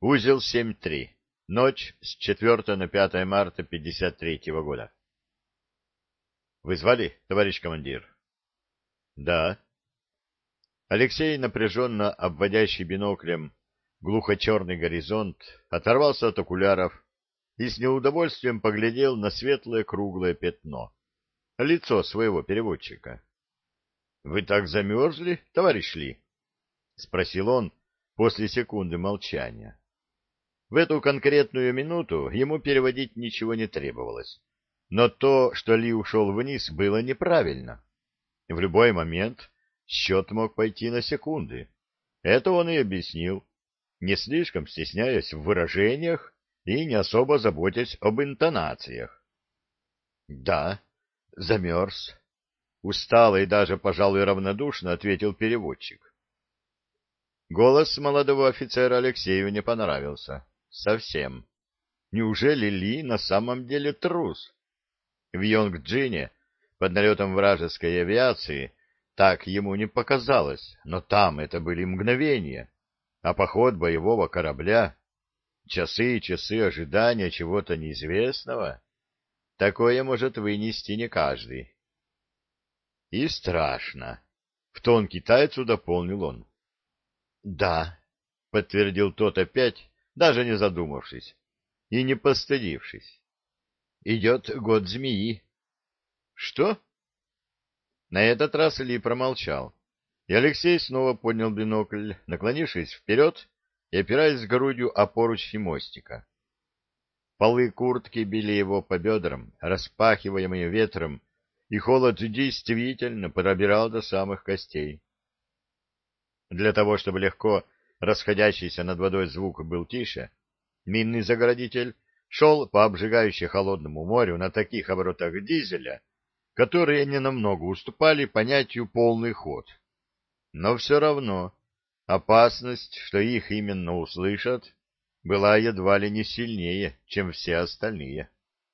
Узел 7-3. Ночь с 4 на 5 марта 53-го года. Вы звали, товарищ командир? Да. Алексей, напряженно обводящий биноклем глухо-черный горизонт, оторвался от окуляров и с неудовольствием поглядел на светлое круглое пятно. Лицо своего переводчика. — Вы так замерзли, товарищ Ли? — спросил он после секунды молчания. В эту конкретную минуту ему переводить ничего не требовалось. Но то, что Ли ушел вниз, было неправильно. В любой момент счет мог пойти на секунды. Это он и объяснил, не слишком стесняясь в выражениях и не особо заботясь об интонациях. — Да, замерз. Устало и даже, пожалуй, равнодушно ответил переводчик. Голос молодого офицера Алексею не понравился. Совсем. Неужели Ли на самом деле трус? В Йонг-Джине, под налетом вражеской авиации, так ему не показалось, но там это были мгновения, а поход боевого корабля, часы и часы ожидания чего-то неизвестного, такое может вынести не каждый. И страшно. В тон китайцу дополнил он. — Да, — подтвердил тот опять, даже не задумавшись и не постыдившись. — Идет год змеи. — Что? На этот раз Ли промолчал, и Алексей снова поднял бинокль, наклонившись вперед и опираясь грудью о поручни мостика. Полы куртки били его по бедрам, распахиваемые ветром, и холод действительно пробирал до самых костей. Для того, чтобы легко расходящийся над водой звук был тише, минный заградитель шел по обжигающе холодному морю на таких оборотах дизеля, которые ненамного уступали понятию «полный ход». Но все равно опасность, что их именно услышат, была едва ли не сильнее, чем все остальные.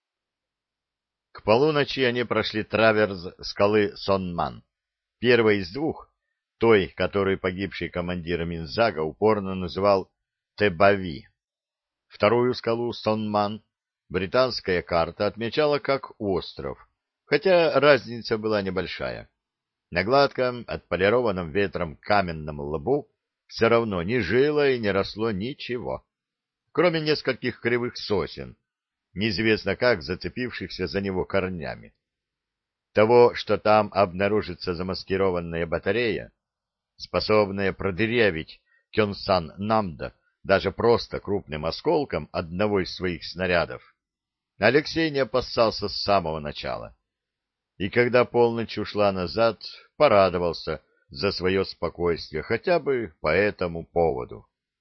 К полуночи они прошли траверс скалы Сонман, первой из двух, той, которую погибший командир Минзага упорно называл Тебави. Вторую скалу Сонман британская карта отмечала как остров, хотя разница была небольшая. На гладком, отполированном ветром каменном лбу все равно не жило и не росло ничего, кроме нескольких кривых сосен, неизвестно как зацепившихся за него корнями. Того, что там обнаружится замаскированная батарея, способная продырявить Кёнсан-Намда даже просто крупным осколком одного из своих снарядов, Алексей не опасался с самого начала. И когда полночь ушла назад, порадовался за свое спокойствие хотя бы по этому поводу.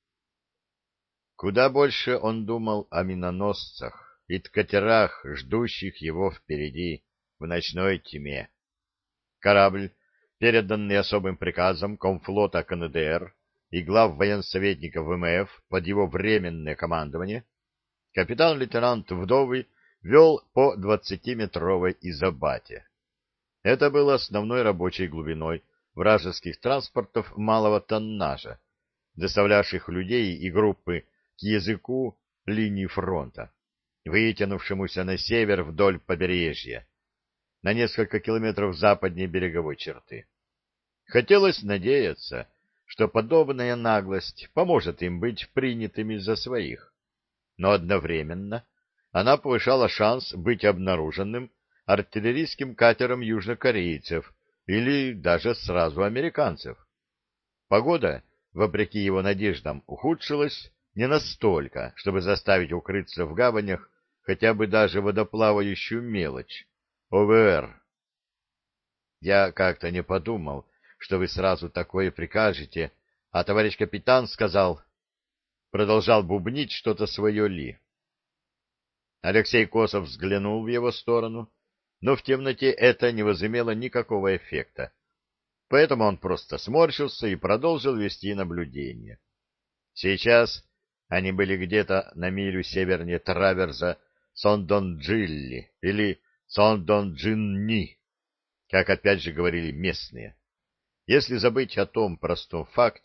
Куда больше он думал о миноносцах и катерах, ждущих его впереди в ночной тьме. Корабль, переданный особым приказом комфлота КНДР и глав военсоветников ВМФ под его временное командование, капитан-лейтенант Вдовый вел по 20-метровой изобате. Это было основной рабочей глубиной вражеских транспортов малого тоннажа, доставлявших людей и группы к языку линии фронта, вытянувшемуся на север вдоль побережья, на несколько километров западней береговой черты. Хотелось надеяться, что подобная наглость поможет им быть принятыми за своих, но одновременно она повышала шанс быть обнаруженным артиллерийским катером южнокорейцев или даже сразу американцев. Погода, вопреки его надеждам, ухудшилась не настолько, чтобы заставить укрыться в гаванях хотя бы даже водоплавающую мелочь — ОВР. Я как-то не подумал, что вы сразу такое прикажете, а товарищ капитан сказал... Продолжал бубнить что-то свое Ли. Алексей косо взглянул в его сторону, но в темноте это не возымело никакого эффекта. Поэтому он просто сморщился и продолжил вести наблюдение. Сейчас они были где-то на милю севернее траверза Сондон-Джилли или Сондон-Джинни, как опять же говорили местные. Если забыть о том простом факте,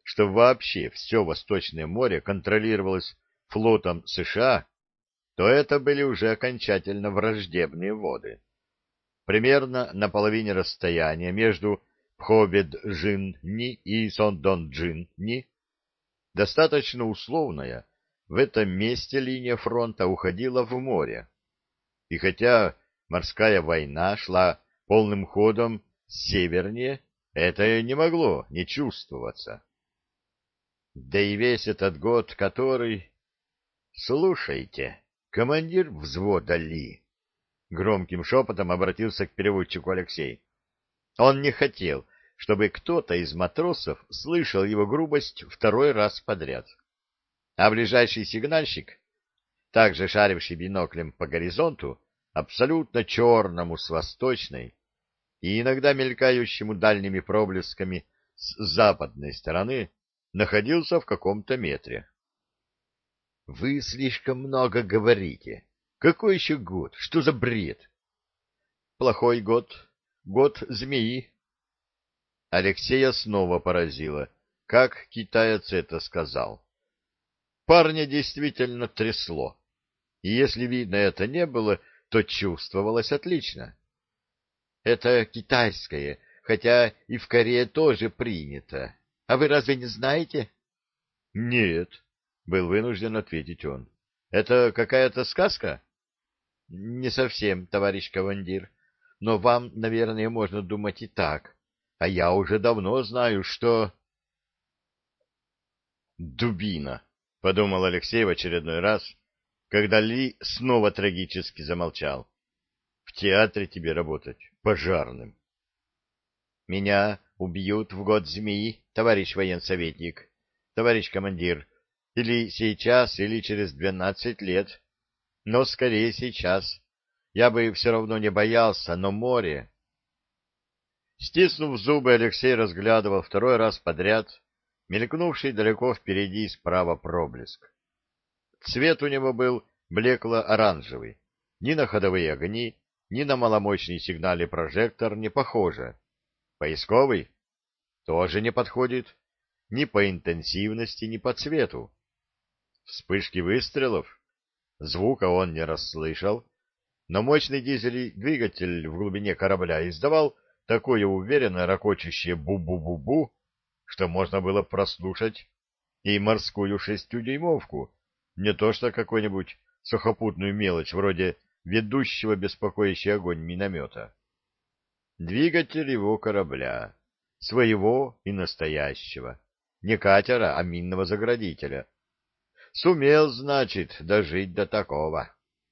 что вообще все Восточное море контролировалось флотом США, то это были уже окончательно враждебные воды. Примерно на половине расстояния между Пхобед-Джин-Ни и Сондон-Джин-Ни, достаточно условная, в этом месте линия фронта уходила в море. И хотя морская война шла полным ходом севернее, это не могло не чувствоваться. Да и весь этот год, который... Слушайте, командир взвода Ли, громким шепотом обратился к переводчику Алексей. Он не хотел, чтобы кто-то из матросов слышал его грубость второй раз подряд. А ближайший сигнальщик, также шаривший биноклем по горизонту, абсолютно черному с восточной и иногда мелькающему дальними проблесками с западной стороны, находился в каком-то метре. — Вы слишком много говорите. Какой еще год? Что за бред? — Плохой год. Год змеи. Алексея снова поразило, как китаец это сказал. Парня действительно трясло, и если видно это не было, то чувствовалось отлично. Это китайское, хотя и в Корее тоже принято. А вы разве не знаете? — Нет, — был вынужден ответить он. — Это какая-то сказка? — Не совсем, товарищ командир, но вам, наверное, можно думать и так. А я уже давно знаю, что... «Дубина», — подумал Алексей в очередной раз, когда Ли снова трагически замолчал. «В театре тебе работать пожарным». «Меня убьют в год змеи, товарищ военсоветник, товарищ командир, или сейчас, или через 12 лет, но скорее сейчас. Я бы все равно не боялся, но море...» Стиснув зубы, Алексей разглядывал второй раз подряд мелькнувший далеко впереди и справа проблеск. Цвет у него был блекло-оранжевый. Ни на ходовые огни, ни на маломощный сигнальный прожектор не похоже. Поисковый? Тоже не подходит. Ни по интенсивности, ни по цвету. Вспышки выстрелов? Звука он не расслышал, но мощный дизельный двигатель в глубине корабля издавал такое уверенно ракочущее бу-бу-бу-бу, что можно было прослушать и морскую 6-дюймовку, не то что какую-нибудь сухопутную мелочь вроде ведущего беспокоящий огонь миномета. Двигатель его корабля, своего и настоящего, не катера, а минного заградителя. Сумел, значит, дожить до такого.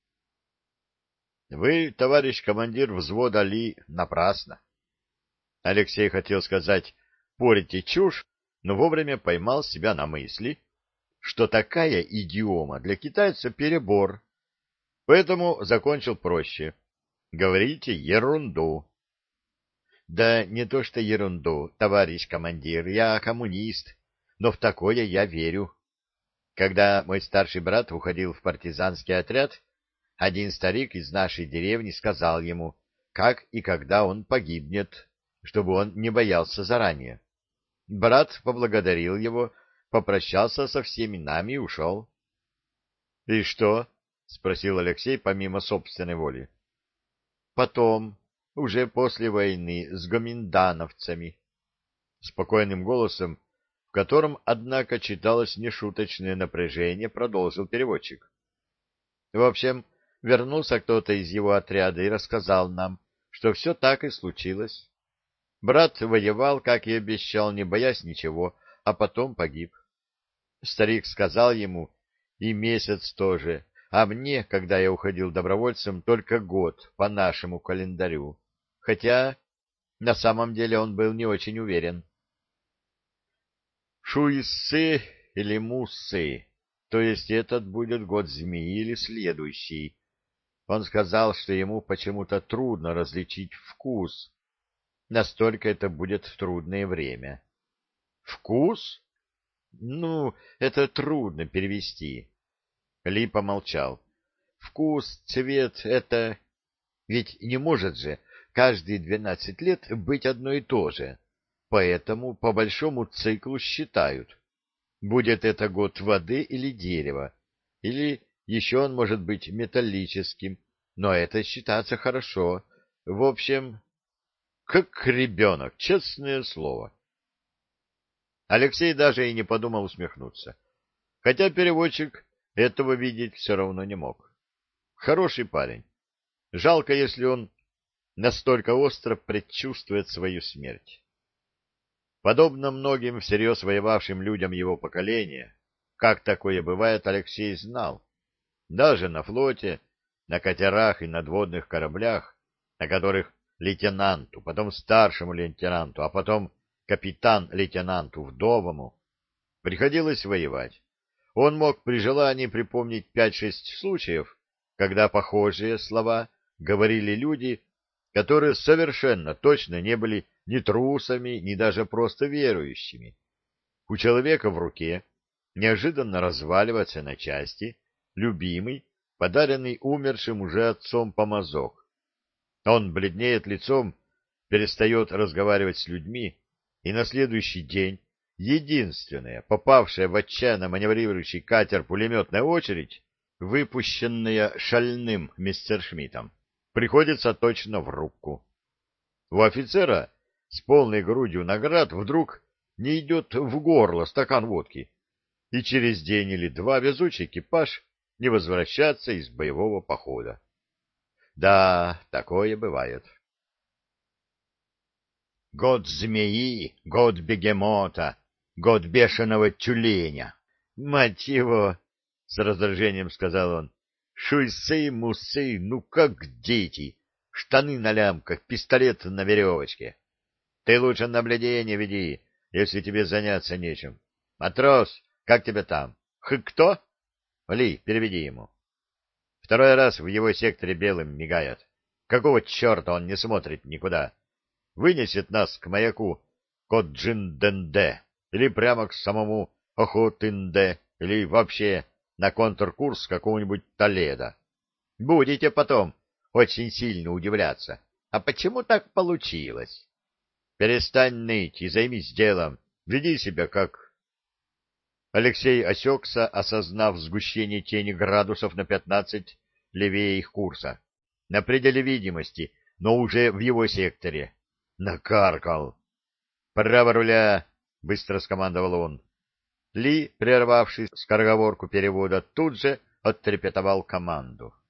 Вы, товарищ командир взвода Ли, напрасно. Алексей хотел сказать «порите чушь», но вовремя поймал себя на мысли, что такая идиома для китайца перебор, поэтому закончил проще. Говорите ерунду. Да не то что ерунду, товарищ командир, я коммунист, но в такое я верю. Когда мой старший брат уходил в партизанский отряд, один старик из нашей деревни сказал ему, как и когда он погибнет, чтобы он не боялся заранее. Брат поблагодарил его, попрощался со всеми нами и ушел. — И что? — спросил Алексей помимо собственной воли. — Потом, уже после войны, с гоминдановцами. Спокойным голосом, в котором, однако, читалось нешуточное напряжение, продолжил переводчик. В общем, вернулся кто-то из его отряда и рассказал нам, что все так и случилось. Брат воевал, как и обещал, не боясь ничего, а потом погиб. Старик сказал ему, и месяц тоже, а мне, когда я уходил добровольцем, только год по нашему календарю, хотя на самом деле он был не очень уверен. Шуйсы или муссы, то есть этот будет год змеи или следующий. Он сказал, что ему почему-то трудно различить вкус. Настолько это будет трудное время. Вкус? Ну, это трудно перевести. Ли помолчал. Вкус, цвет — это... Ведь не может же каждые 12 лет быть одно и то же. поэтому по большому циклу считают, будет это год воды или дерева, или еще он может быть металлическим, но это считается хорошо. В общем, как ребенок, честное слово. Алексей даже и не подумал усмехнуться, хотя переводчик этого видеть все равно не мог. Хороший парень. Жалко, если он настолько остро предчувствует свою смерть. Подобно многим всерьез воевавшим людям его поколения, как такое бывает, Алексей знал. Даже на флоте, на катерах и надводных кораблях, на которых лейтенанту, потом старшему лейтенанту, а потом капитан-лейтенанту вдовому приходилось воевать. Он мог при желании припомнить 5-6 случаев, когда похожие слова говорили люди, которые совершенно точно не были ни трусами, ни даже просто верующими. У человека в руке неожиданно разваливается на части любимый, подаренный умершим уже отцом помазок. Он бледнеет лицом, перестает разговаривать с людьми, и на следующий день единственная, попавшая в отчаянно маневрирующий катер пулеметная очередь, выпущенная шальным мессершмиттом, приходится точно в рубку. У офицера с полной грудью наград вдруг не идет в горло стакан водки, и через день или два везучий экипаж не возвращаться из боевого похода. Да, такое бывает. Год змеи, год бегемота, год бешеного тюленя. Мать его, с раздражением сказал он, шуйсы-мусы, ну как дети, штаны на лямках, пистолет на веревочке. Ты лучше наблюдение веди, если тебе заняться нечем. Матрос, как тебя там? Кто? Ли, переведи ему. Второй раз в его секторе белым мигает. Какого черта он не смотрит никуда? Вынесет нас к маяку Коджинденде или прямо к самому Охотынде или вообще на контркурс какого-нибудь Толедо. Будете потом очень сильно удивляться. А почему так получилось? Перестань ныть и займись делом. Веди себя как... Алексей осекся, осознав сгущение тени градусов на 15 левее их курса. На пределе видимости, но уже в его секторе. Накаркал. «Право руля!» — быстро скомандовал он. Ли, прервавший скороговорку перевода, тут же отрепетовал команду.